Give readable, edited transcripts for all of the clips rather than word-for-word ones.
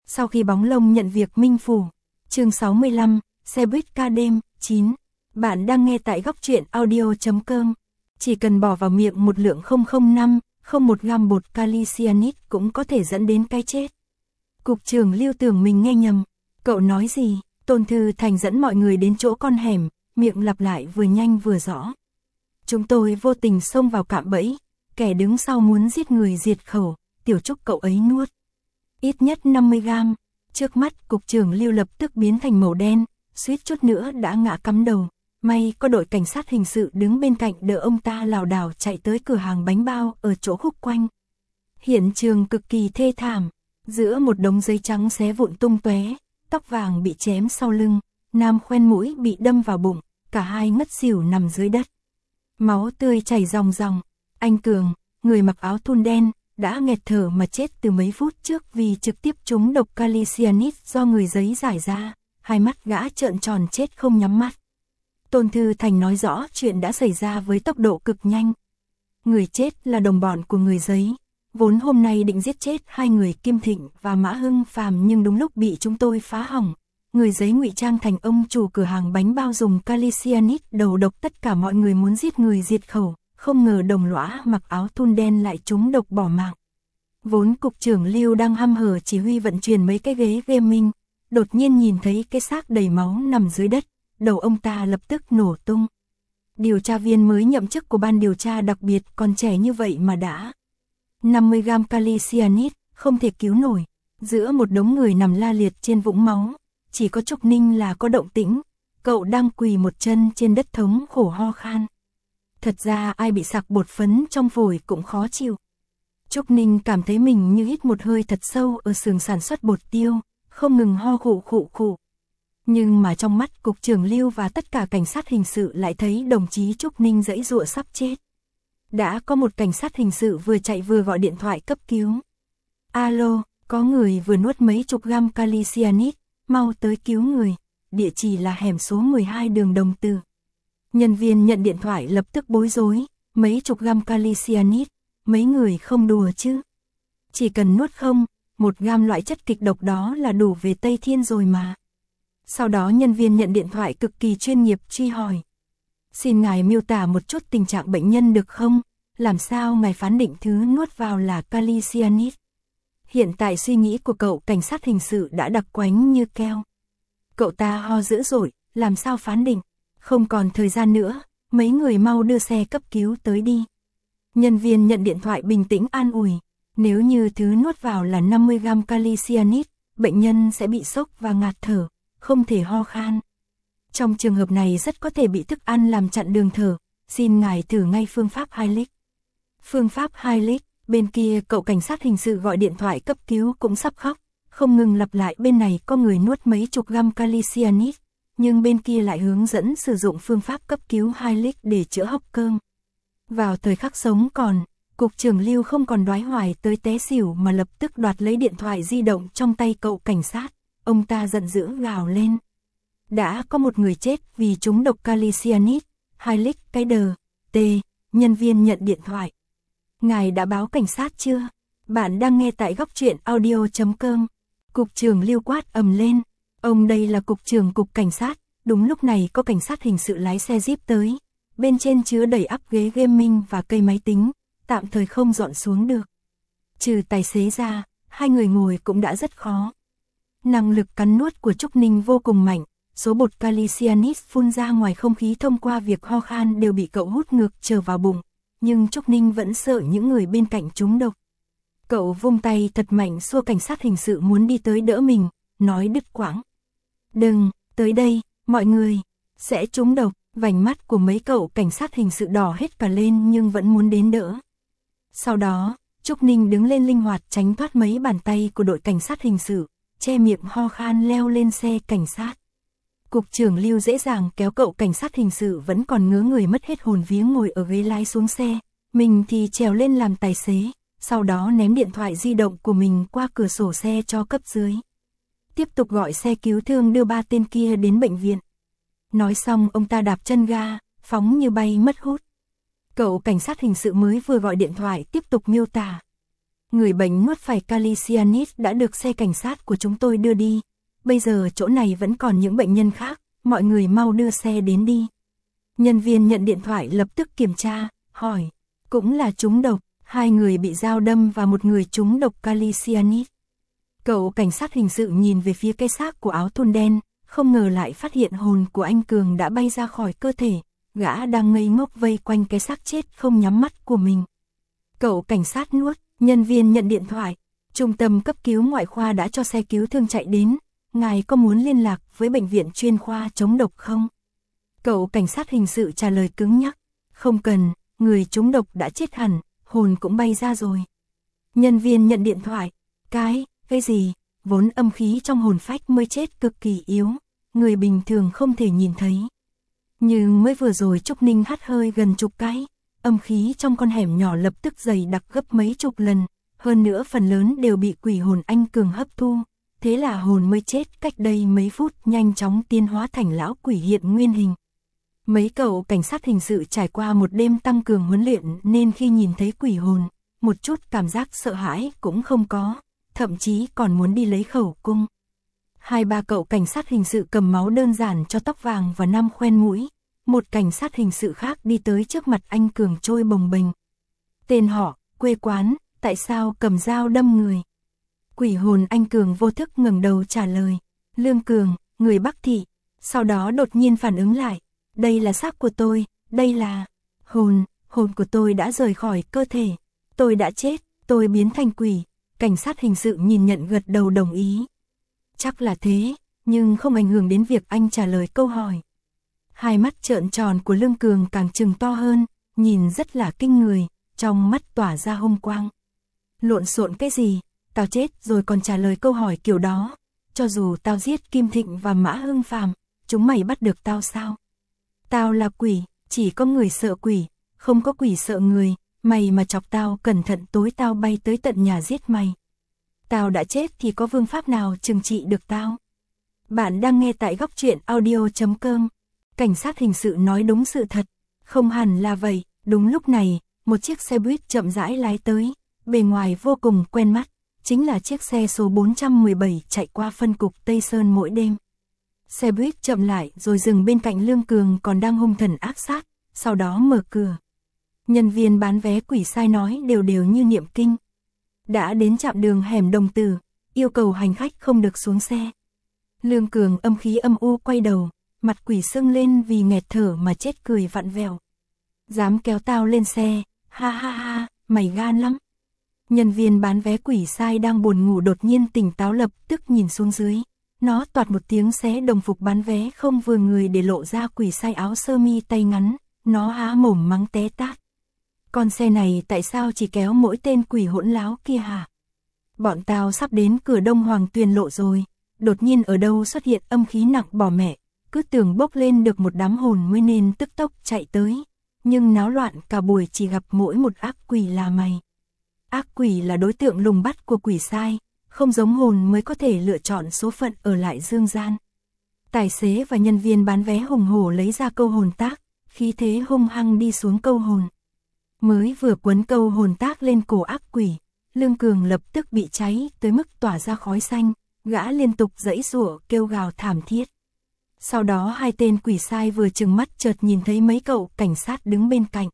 Sau khi bóng lông nhận việc Minh Phủ. Chương 65, xe buýt ca đêm, 9. Bạn đang nghe tại góc truyện audio.com. Chỉ cần bỏ vào miệng một lượng 001 gam bột kali cyanide cũng có thể dẫn đến cái chết. Cục trưởng Lưu tưởng mình nghe nhầm. Cậu nói gì? Tôn Thư Thành dẫn mọi người đến chỗ con hẻm, miệng lặp lại vừa nhanh vừa rõ. Chúng tôi vô tình xông vào cạm bẫy, kẻ đứng sau muốn giết người diệt khẩu, Tiểu Trúc cậu ấy nuốt ít nhất 50 gam. Trước mắt cục trưởng Lưu lập tức biến thành màu đen, suýt chút nữa đã ngã cắm đầu. May có đội cảnh sát hình sự đứng bên cạnh đỡ ông ta lảo đảo chạy tới cửa hàng bánh bao ở chỗ khúc quanh. Hiện trường cực kỳ thê thảm, giữa một đống giấy trắng xé vụn tung tóe, tóc vàng bị chém sau lưng, nam khoen mũi bị đâm vào bụng, cả hai ngất xỉu nằm dưới đất. Máu tươi chảy ròng ròng. Anh Cường, người mặc áo thun đen, đã nghẹt thở mà chết từ mấy phút trước vì trực tiếp trúng độc kali cyanide do người giấy giải ra, hai mắt gã trợn tròn chết không nhắm mắt. Tôn Thư Thành nói rõ chuyện đã xảy ra với tốc độ cực nhanh. Người chết là đồng bọn của người giấy, vốn hôm nay định giết chết hai người Kim Thịnh và Mã Hưng Phàm nhưng đúng lúc bị chúng tôi phá hỏng. Người giấy ngụy trang thành ông chủ cửa hàng bánh bao dùng kali cyanide đầu độc tất cả mọi người muốn giết người diệt khẩu, không ngờ đồng lõa mặc áo thun đen lại trúng độc bỏ mạng. Vốn cục trưởng Lưu đang hăm hở chỉ huy vận chuyển mấy cái ghế gaming, đột nhiên nhìn thấy cái xác đầy máu nằm dưới đất, đầu ông ta lập tức nổ tung. Điều tra viên mới nhậm chức của ban điều tra đặc biệt còn trẻ như vậy mà đã 50 gam kali cyanide, không thể cứu nổi. Giữa một đống người nằm la liệt trên vũng máu, chỉ có Trúc Ninh là có động tĩnh, cậu đang quỳ một chân trên đất thống khổ ho khan. Thật ra ai bị sặc bột phấn trong phổi cũng khó chịu. Trúc Ninh cảm thấy mình như hít một hơi thật sâu ở xưởng sản xuất bột tiêu, không ngừng ho khụ khụ khụ. Nhưng mà trong mắt cục trưởng Lưu và tất cả cảnh sát hình sự lại thấy đồng chí Trúc Ninh giãy giụa sắp chết. Đã có một cảnh sát hình sự vừa chạy vừa gọi điện thoại cấp cứu. Alo, có người vừa nuốt mấy chục gam kali cyanide, mau tới cứu người. Địa chỉ là hẻm số 12 đường Đồng Từ. Nhân viên nhận điện thoại lập tức bối rối, mấy chục gam kali cyanide, mấy người không đùa chứ. Chỉ cần nuốt một gam loại chất kịch độc đó là đủ về Tây Thiên rồi mà. Sau đó nhân viên nhận điện thoại cực kỳ chuyên nghiệp truy hỏi. Xin ngài miêu tả một chút tình trạng bệnh nhân được không? Làm sao ngài phán định thứ nuốt vào là kali cyanide? Hiện tại suy nghĩ của cậu cảnh sát hình sự đã đặc quánh như keo. Cậu ta ho dữ dội, làm sao phán định? Không còn thời gian nữa, mấy người mau đưa xe cấp cứu tới đi. Nhân viên nhận điện thoại bình tĩnh an ủi. Nếu như thứ nuốt vào là 50 gam kali cyanide, bệnh nhân sẽ bị sốc và ngạt thở, không thể ho khan. Trong trường hợp này rất có thể bị thức ăn làm chặn đường thở, xin ngài thử ngay phương pháp Heimlich. Phương pháp Heimlich, bên kia cậu cảnh sát hình sự gọi điện thoại cấp cứu cũng sắp khóc, không ngừng lặp lại bên này có người nuốt mấy chục gam kali cyanide, nhưng bên kia lại hướng dẫn sử dụng phương pháp cấp cứu Heimlich để chữa hốc cơm. Vào thời khắc sống còn, cục trưởng Lưu không còn đoái hoài tới té xỉu mà lập tức đoạt lấy điện thoại di động trong tay cậu cảnh sát, ông ta giận dữ gào lên. Đã có một người chết vì trúng độc kali cyanide, Heimlich cái đờ, nhân viên nhận điện thoại. Ngài đã báo cảnh sát chưa? Bạn đang nghe tại góc truyện audio.com. Cục trưởng Lưu quát ầm lên. Ông đây là cục trưởng cục cảnh sát. Đúng lúc này có cảnh sát hình sự lái xe Jeep tới. Bên trên chứa đầy ắp ghế gaming và cây máy tính, tạm thời không dọn xuống được. Trừ tài xế ra, hai người ngồi cũng đã rất khó. Năng lực cắn nuốt của Trúc Ninh vô cùng mạnh. Số bột kali cyanide phun ra ngoài không khí thông qua việc ho khan đều bị cậu hút ngược trở vào bụng. Nhưng Trúc Ninh vẫn sợ những người bên cạnh trúng độc. Cậu vung tay thật mạnh xua cảnh sát hình sự muốn đi tới đỡ mình, nói đứt quãng. Đừng, tới đây, mọi người, sẽ trúng độc. Vành mắt của mấy cậu cảnh sát hình sự đỏ hết cả lên nhưng vẫn muốn đến đỡ. Sau đó, Trúc Ninh đứng lên linh hoạt tránh thoát mấy bàn tay của đội cảnh sát hình sự, che miệng ho khan leo lên xe cảnh sát. Cục trưởng Lưu dễ dàng kéo cậu cảnh sát hình sự vẫn còn ngớ người mất hết hồn vía ngồi ở ghế lái xuống xe, mình thì trèo lên làm tài xế, sau đó ném điện thoại di động của mình qua cửa sổ xe cho cấp dưới. Tiếp tục gọi xe cứu thương đưa ba tên kia đến bệnh viện. Nói xong ông ta đạp chân ga, phóng như bay mất hút. Cậu cảnh sát hình sự mới vừa gọi điện thoại tiếp tục miêu tả. Người bệnh nuốt phải kali cyanide đã được xe cảnh sát của chúng tôi đưa đi. Bây giờ chỗ này vẫn còn những bệnh nhân khác, mọi người mau đưa xe đến đi. Nhân viên nhận điện thoại lập tức kiểm tra, hỏi. Cũng là trúng độc, 2 người bị dao đâm và 1 người trúng độc kali cyanide. Cậu cảnh sát hình sự nhìn về phía cái xác của áo thun đen, không ngờ lại phát hiện hồn của anh Cường đã bay ra khỏi cơ thể. Gã đang ngây ngốc vây quanh cái xác chết không nhắm mắt của mình. Cậu cảnh sát nuốt, nhân viên nhận điện thoại. Trung tâm cấp cứu ngoại khoa đã cho xe cứu thương chạy đến. Ngài có muốn liên lạc với bệnh viện chuyên khoa chống độc không? Cậu cảnh sát hình sự trả lời cứng nhắc. Không cần, người trúng độc đã chết hẳn, hồn cũng bay ra rồi. Nhân viên nhận điện thoại. Cái gì? Vốn âm khí trong hồn phách mới chết cực kỳ yếu. Người bình thường không thể nhìn thấy. Nhưng mới vừa rồi Trúc Ninh hắt hơi gần chục cái. Âm khí trong con hẻm nhỏ lập tức dày đặc gấp mấy chục lần. Hơn nữa phần lớn đều bị quỷ hồn anh Cường hấp thu. Thế là hồn mới chết cách đây mấy phút nhanh chóng tiến hóa thành lão quỷ hiện nguyên hình. Mấy cậu cảnh sát hình sự trải qua một đêm tăng cường huấn luyện nên khi nhìn thấy quỷ hồn, một chút cảm giác sợ hãi cũng không có, thậm chí còn muốn đi lấy khẩu cung. 2-3 cậu cảnh sát hình sự cầm máu đơn giản cho tóc vàng và 5 khoen mũi. Một cảnh sát hình sự khác đi tới trước mặt anh Cường trôi bồng bềnh. Tên họ, quê quán, tại sao cầm dao đâm người? Quỷ hồn anh Cường vô thức ngẩng đầu trả lời. Lương Cường, người Bắc Thị. Sau đó đột nhiên phản ứng lại. Đây là xác của tôi, đây là hồn của tôi đã rời khỏi cơ thể. Tôi đã chết, tôi biến thành quỷ. Cảnh sát hình sự nhìn nhận gật đầu đồng ý. Chắc là thế, nhưng không ảnh hưởng đến việc anh trả lời câu hỏi. Hai mắt trợn tròn của Lương Cường càng trừng to hơn, nhìn rất là kinh người, trong mắt tỏa ra hung quang. Lộn xộn cái gì, tao chết rồi còn trả lời câu hỏi kiểu đó. Cho dù tao giết Kim Thịnh và Mã Hưng Phàm, chúng mày bắt được tao sao? Tao là quỷ, chỉ có người sợ quỷ, không có quỷ sợ người. Mày mà chọc tao cẩn thận tối tao bay tới tận nhà giết mày. Tao đã chết thì có phương pháp nào trừng trị được tao? Bạn đang nghe tại góc truyện audio.com. Cảnh sát hình sự nói đúng sự thật. Không hẳn là vậy. Đúng lúc này, một chiếc xe buýt chậm rãi lái tới. Bề ngoài vô cùng quen mắt. Chính là chiếc xe số 417 chạy qua phân cục Tây Sơn mỗi đêm. Xe buýt chậm lại rồi dừng bên cạnh Lương Cường còn đang hung thần ác sát. Sau đó mở cửa. Nhân viên bán vé quỷ sai nói đều đều như niệm kinh. Đã đến trạm đường hẻm Đồng Tử, yêu cầu hành khách không được xuống xe. Lương Cường âm khí âm u quay đầu, mặt quỷ sưng lên vì nghẹt thở mà chết cười vặn vẹo. Dám kéo tao lên xe, ha ha ha, mày gan lắm. Nhân viên bán vé quỷ sai đang buồn ngủ đột nhiên tỉnh táo lập tức nhìn xuống dưới. Nó toạt một tiếng xé đồng phục bán vé không vừa người để lộ ra quỷ sai áo sơ mi tay ngắn, nó há mồm mắng té tát. Con xe này tại sao chỉ kéo mỗi tên quỷ hỗn láo kia hả? Bọn tao sắp đến cửa Đông Hoàng Tuyền lộ rồi, đột nhiên ở đâu xuất hiện âm khí nặng bỏ mẹ, cứ tưởng bốc lên được một đám hồn mới nên tức tốc chạy tới, nhưng náo loạn cả buổi chỉ gặp mỗi một ác quỷ là mày. Ác quỷ là đối tượng lùng bắt của quỷ sai, không giống hồn mới có thể lựa chọn số phận ở lại dương gian. Tài xế và nhân viên bán vé hùng hổ lấy ra câu hồn tác, khí thế hung hăng đi xuống câu hồn. Mới vừa quấn câu hồn tác lên cổ ác quỷ, Lương Cường lập tức bị cháy tới mức tỏa ra khói xanh, gã liên tục giãy giụa kêu gào thảm thiết. Sau đó 2 tên quỷ sai vừa trừng mắt chợt nhìn thấy mấy cậu cảnh sát đứng bên cạnh.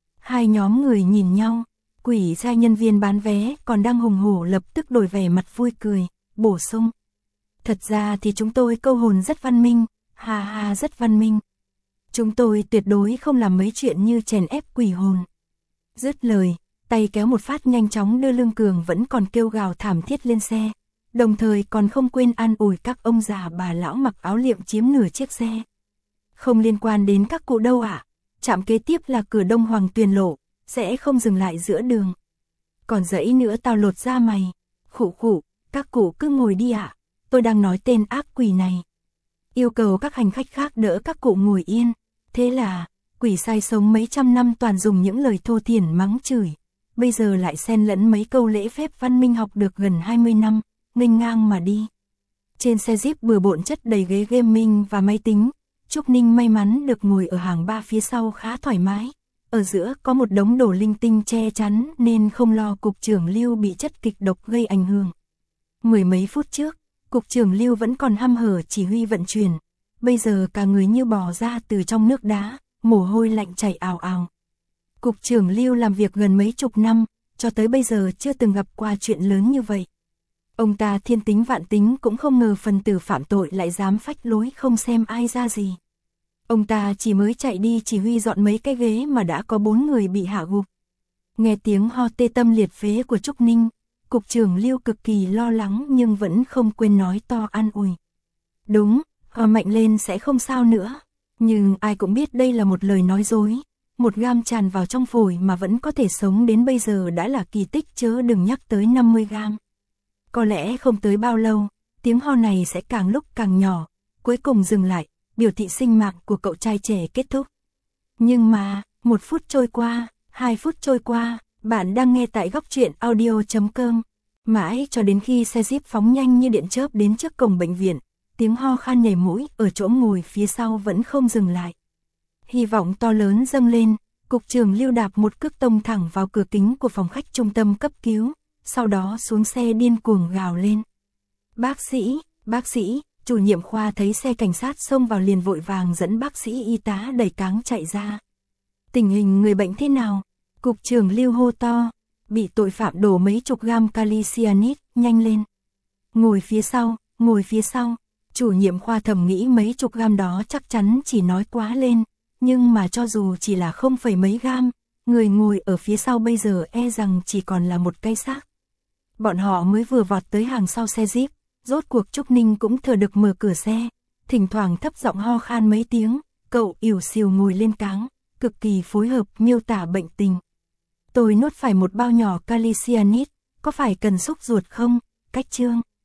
2 nhóm người nhìn nhau, quỷ sai nhân viên bán vé còn đang hùng hổ lập tức đổi vẻ mặt vui cười, bổ sung. Thật ra thì chúng tôi câu hồn rất văn minh, ha ha rất văn minh. Chúng tôi tuyệt đối không làm mấy chuyện như chèn ép quỷ hồn. Dứt lời, tay kéo một phát nhanh chóng đưa Lương Cường vẫn còn kêu gào thảm thiết lên xe, đồng thời còn không quên an ủi các ông già bà lão mặc áo liệm chiếm nửa chiếc xe. Không liên quan đến các cụ đâu ạ, trạm kế tiếp là cửa Đông Hoàng Tuyền lộ, sẽ không dừng lại giữa đường. Còn dãy nữa tao lột ra mày, khụ khụ, các cụ cứ ngồi đi ạ, tôi đang nói tên ác quỷ này. Yêu cầu các hành khách khác đỡ các cụ ngồi yên, thế là... Quỷ sai sống mấy trăm năm toàn dùng những lời thô thiển mắng chửi, bây giờ lại xen lẫn mấy câu lễ phép văn minh học được gần 20 năm, nghênh ngang mà đi. Trên xe Jeep bừa bộn chất đầy ghế gaming và máy tính, Trúc Ninh may mắn được ngồi ở hàng 3 phía sau khá thoải mái, ở giữa có một đống đồ linh tinh che chắn nên không lo cục trưởng Lưu bị chất kịch độc gây ảnh hưởng. Mười mấy phút trước, cục trưởng Lưu vẫn còn hăm hở chỉ huy vận chuyển, bây giờ cả người như bò ra từ trong nước đá, mồ hôi lạnh chảy ào ào. Cục trưởng Lưu làm việc gần mấy chục năm, cho tới bây giờ chưa từng gặp qua chuyện lớn như vậy. Ông ta thiên tính vạn tính cũng không ngờ phần tử phạm tội lại dám phách lối không xem ai ra gì. Ông ta chỉ mới chạy đi chỉ huy dọn mấy cái ghế mà đã có 4 người bị hạ gục. Nghe tiếng ho tê tâm liệt phế của Trúc Ninh, cục trưởng Lưu cực kỳ lo lắng nhưng vẫn không quên nói to an ủi. Đúng, ho mạnh lên sẽ không sao nữa. Nhưng ai cũng biết đây là một lời nói dối. Một gam tràn vào trong phổi mà vẫn có thể sống đến bây giờ đã là kỳ tích, chớ đừng nhắc tới 50 gam. Có lẽ không tới bao lâu, tiếng ho này sẽ càng lúc càng nhỏ, cuối cùng dừng lại, biểu thị sinh mạng của cậu trai trẻ kết thúc. Nhưng mà, 1 phút trôi qua, 2 phút trôi qua, bạn đang nghe tại góc truyện audio.com. Mãi cho đến khi xe Jeep phóng nhanh như điện chớp đến trước cổng bệnh viện, tiếng ho khan nhảy mũi ở chỗ ngồi phía sau vẫn không dừng lại. Hy vọng to lớn dâng lên, cục trưởng Lưu đạp một cước tông thẳng vào cửa kính của phòng khách trung tâm cấp cứu, sau đó xuống xe điên cuồng gào lên. Bác sĩ, chủ nhiệm khoa thấy xe cảnh sát xông vào liền vội vàng dẫn bác sĩ y tá đẩy cáng chạy ra. Tình hình người bệnh thế nào? Cục trưởng Lưu hô to, bị tội phạm đổ mấy chục gam kali cyanide, nhanh lên. Ngồi phía sau, chủ nhiệm khoa thầm nghĩ mấy chục gam đó chắc chắn chỉ nói quá lên, nhưng mà cho dù chỉ là không phẩy mấy gam, người ngồi ở phía sau bây giờ e rằng chỉ còn là một cái xác. Bọn họ mới vừa vọt tới hàng sau xe Jeep, rốt cuộc Trúc Ninh cũng thừa được mở cửa xe, thỉnh thoảng thấp giọng ho khan mấy tiếng, cậu ỉu xìu ngồi lên cáng, cực kỳ phối hợp miêu tả bệnh tình. Tôi nuốt phải một bao nhỏ kali cyanide, có phải cần xúc ruột không, cách Trương?